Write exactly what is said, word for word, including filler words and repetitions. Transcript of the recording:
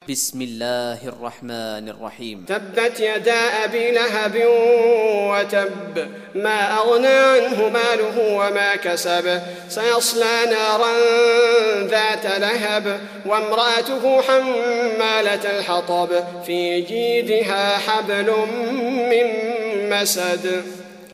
بسم الله الرحمن الرحيم. تبت يدا أبي لهب وتب، ما أغنى عنه ماله وما كسب، سيصلى نارا ذات لهب، وامرأته حمالة الحطب، في جيدها حبل من مسد.